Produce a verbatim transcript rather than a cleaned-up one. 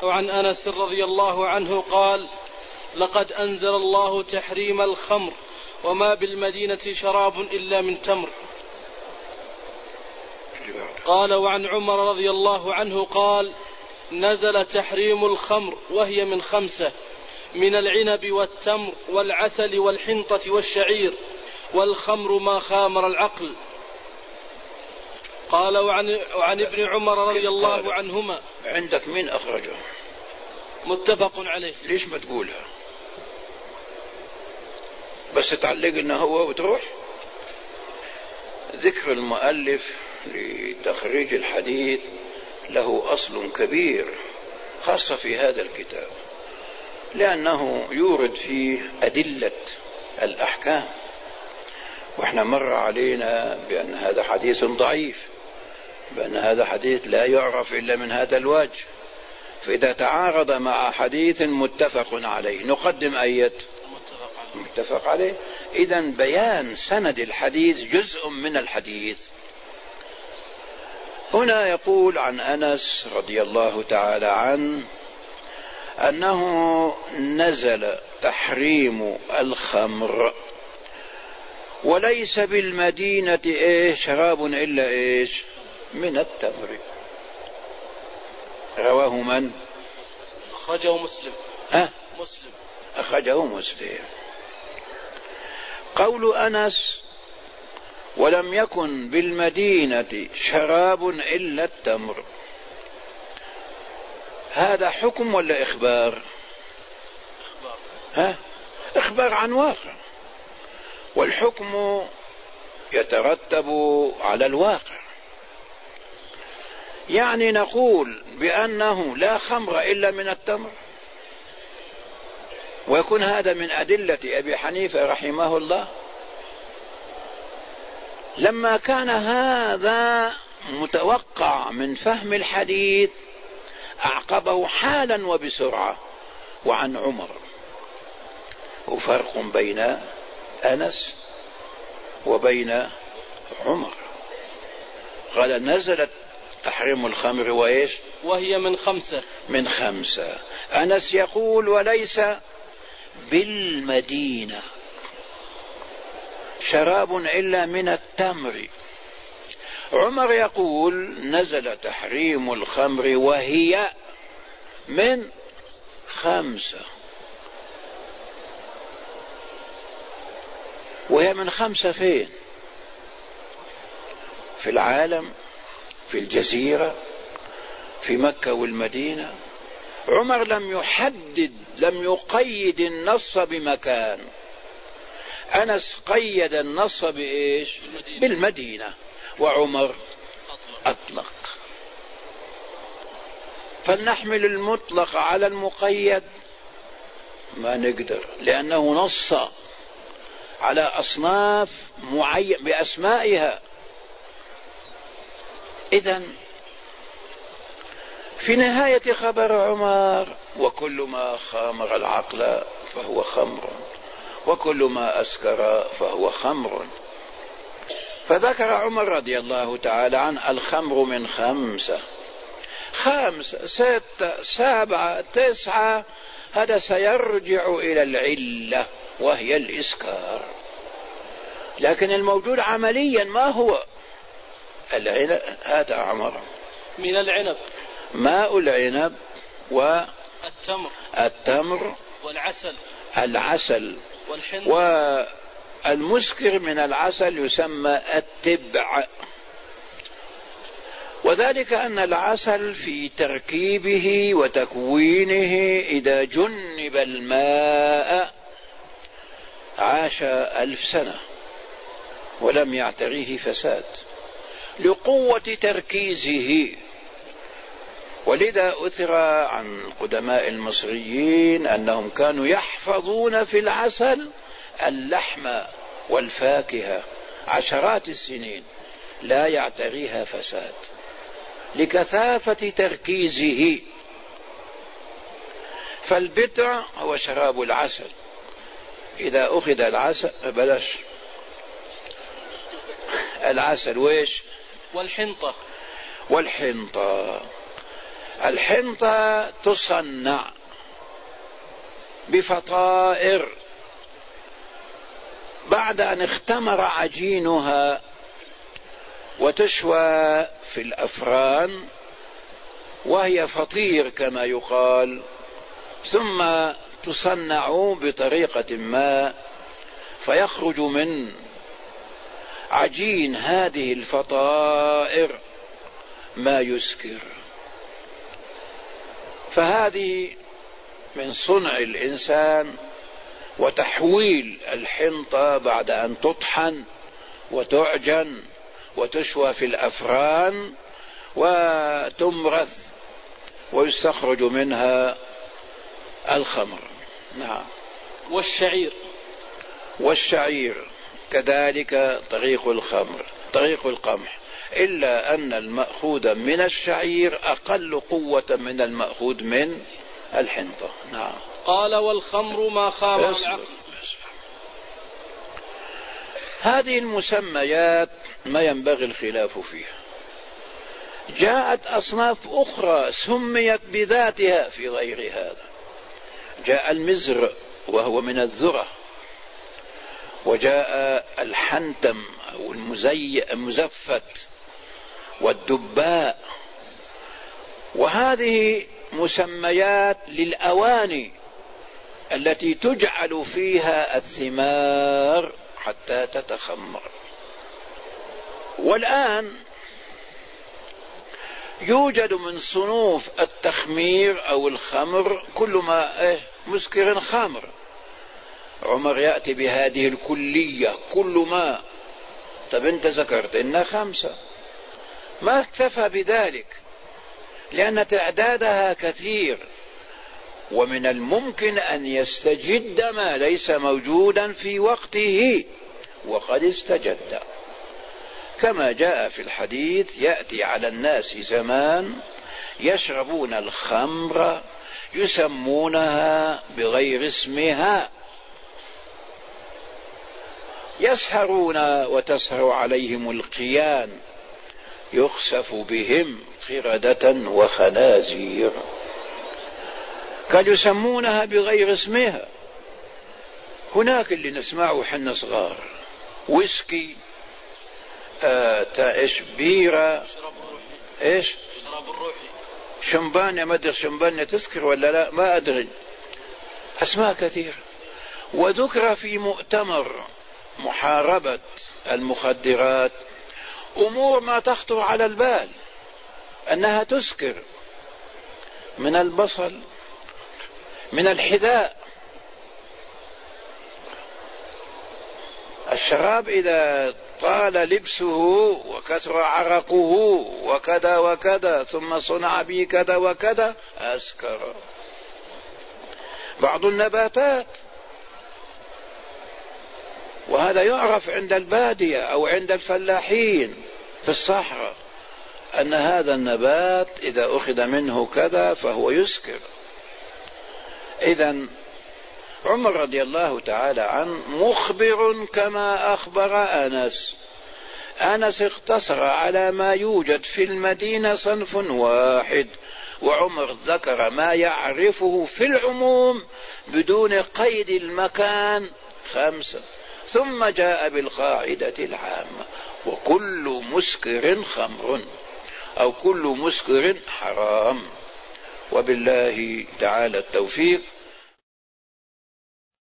وعن أنس رضي الله عنه قال: لقد أنزل الله تحريم الخمر وما بالمدينة شراب إلا من تمر. قال: وعن عمر رضي الله عنه قال: نزل تحريم الخمر وهي من خمسة: من العنب والتمر والعسل والحنطة والشعير، والخمر ما خامر العقل. قال: وعن, وعن ابن عمر رضي الله عنهما. عندك مين أخرجه؟ متفق عليه. ليش ما تقولها بس تعلق إنه هو وتروح؟ ذكر المؤلف لتخريج الحديث له أصل كبير خاصة في هذا الكتاب، لأنه يورد فيه أدلة الأحكام، وإحنا مر علينا بأن هذا حديث ضعيف، بأن هذا حديث لا يعرف إلا من هذا الوجه، فإذا تعارض مع حديث متفق عليه نقدم أية متفق عليه. إذن بيان سند الحديث جزء من الحديث. هنا يقول عن أنس رضي الله تعالى عنه أنه نزل تحريم الخمر وليس بالمدينة إيه شراب إلا إيش من التمر. رواه من؟ أخرجه مسلم. أه؟ مسلم أخرجه مسلم. قول أنس ولم يكن بالمدينة شراب إلا التمر، هذا حكم ولا إخبار؟ إخبار. ها؟ إخبار عن واقع، والحكم يترتب على الواقع. يعني نقول بأنه لا خمر إلا من التمر، ويكون هذا من أدلة أبي حنيفة رحمه الله. لما كان هذا متوقع من فهم الحديث أعقبه حالا وبسرعة وعن عمر. وفرق بين أنس وبين عمر. قال نزلت تحريم الخمر وإيش وهي من خمسة من خمسة. أنس يقول وليس بالمدينة شراب إلا من التمر. عمر يقول نزل تحريم الخمر وهي من خمسة. وهي من خمسة فين؟ في العالم، في الجزيرة، في مكة والمدينة. عمر لم يحدد، لم يقيد النص بمكان. أنس قيد النص بإيش؟ بالمدينة, بالمدينة. وعمر أطلق. فلنحمل المطلق على المقيد؟ ما نقدر، لأنه نص على أصناف معين بأسمائها. إذن في نهاية خبر عمر وكل ما خامر العقل فهو خمر وكل ما أسكر فهو خمر. فذكر عمر رضي الله تعالى عنه الخمر من خمسة، خمسة ستة سبعة تسعة، هذا سيرجع إلى العلة وهي الإسكار. لكن الموجود عمليا ما هو؟ العنب. هذا عمر من العنب ماء العنب والتمر التمر والعسل العسل والحنطة. والمسكر من العسل يسمى التبع، وذلك أن العسل في تركيبه وتكوينه إذا جنب الماء عاش ألف سنة ولم يعتريه فساد لقوة تركيزه. ولذا أثر عن قدماء المصريين أنهم كانوا يحفظون في العسل اللحم والفاكهة عشرات السنين لا يعتريها فساد لكثافة تركيزه. فالبتع هو شراب العسل. إذا أخذ العسل بلاش العسل ويش والحنطة والحنطة الحنطة تصنع بفطائر بعد أن اختمر عجينها وتشوى في الأفران وهي فطير كما يقال، ثم تصنع بطريقة ما فيخرج من عجين هذه الفطائر ما يسكر. فهذه من صنع الإنسان وتحويل الحنطة بعد أن تطحن وتعجن وتشوى في الأفران وتمرث ويستخرج منها الخمر. نعم. والشعير والشعير كذلك طريق الخمر طريق القمح، إلا أن المأخوذ من الشعير أقل قوة من المأخوذ من الحنطة. نعم. قال والخمر ما خامر العقل. هذه المسميات ما ينبغي الخلاف فيها. جاءت أصناف أخرى سميت بذاتها في غير هذا. جاء المزر وهو من الذرة، وجاء الحنتم أو المزي المزفت والدباء، وهذه مسميات للأواني التي تجعل فيها الثمار حتى تتخمر. والآن يوجد من صنوف التخمير أو الخمر كل ما إيه مسكر خمر. عمر يأتي بهذه الكلية كل ما. طب أنت ذكرت إن خمسة، ما اكتفى بذلك لأن تعدادها كثير، ومن الممكن أن يستجد ما ليس موجودا في وقته وقد استجد، كما جاء في الحديث: يأتي على الناس زمان يشربون الخمر يسمونها بغير اسمها، يسهرون وتسهر عليهم القيان، يخسف بهم قردة وخنازير. قال يسمونها بغير اسمها. هناك اللي نسمعه حنا صغار ويسكي، آه ايش بيرة، ايش شمبانيا، ما ادري شمبانيا تسكر ولا لا، ما ادري، اسماء كثيرة. وذكر في مؤتمر محاربة المخدرات امور ما تخطر على البال انها تسكر، من البصل، من الحذاء. الشراب إذا طال لبسه وكثر عرقه وكذا وكذا ثم صنع به كذا وكذا أسكر. بعض النباتات، وهذا يعرف عند البادية أو عند الفلاحين في الصحراء، أن هذا النبات إذا أخذ منه كذا فهو يسكر. إذن عمر رضي الله تعالى عنه مخبر كما أخبر أنس. أنس اقتصر على ما يوجد في المدينة صنف واحد، وعمر ذكر ما يعرفه في العموم بدون قيد المكان خمسة، ثم جاء بالقاعدة العامة: وكل مسكر خمر، أو كل مسكر حرام. وبالله تعالى التوفيق.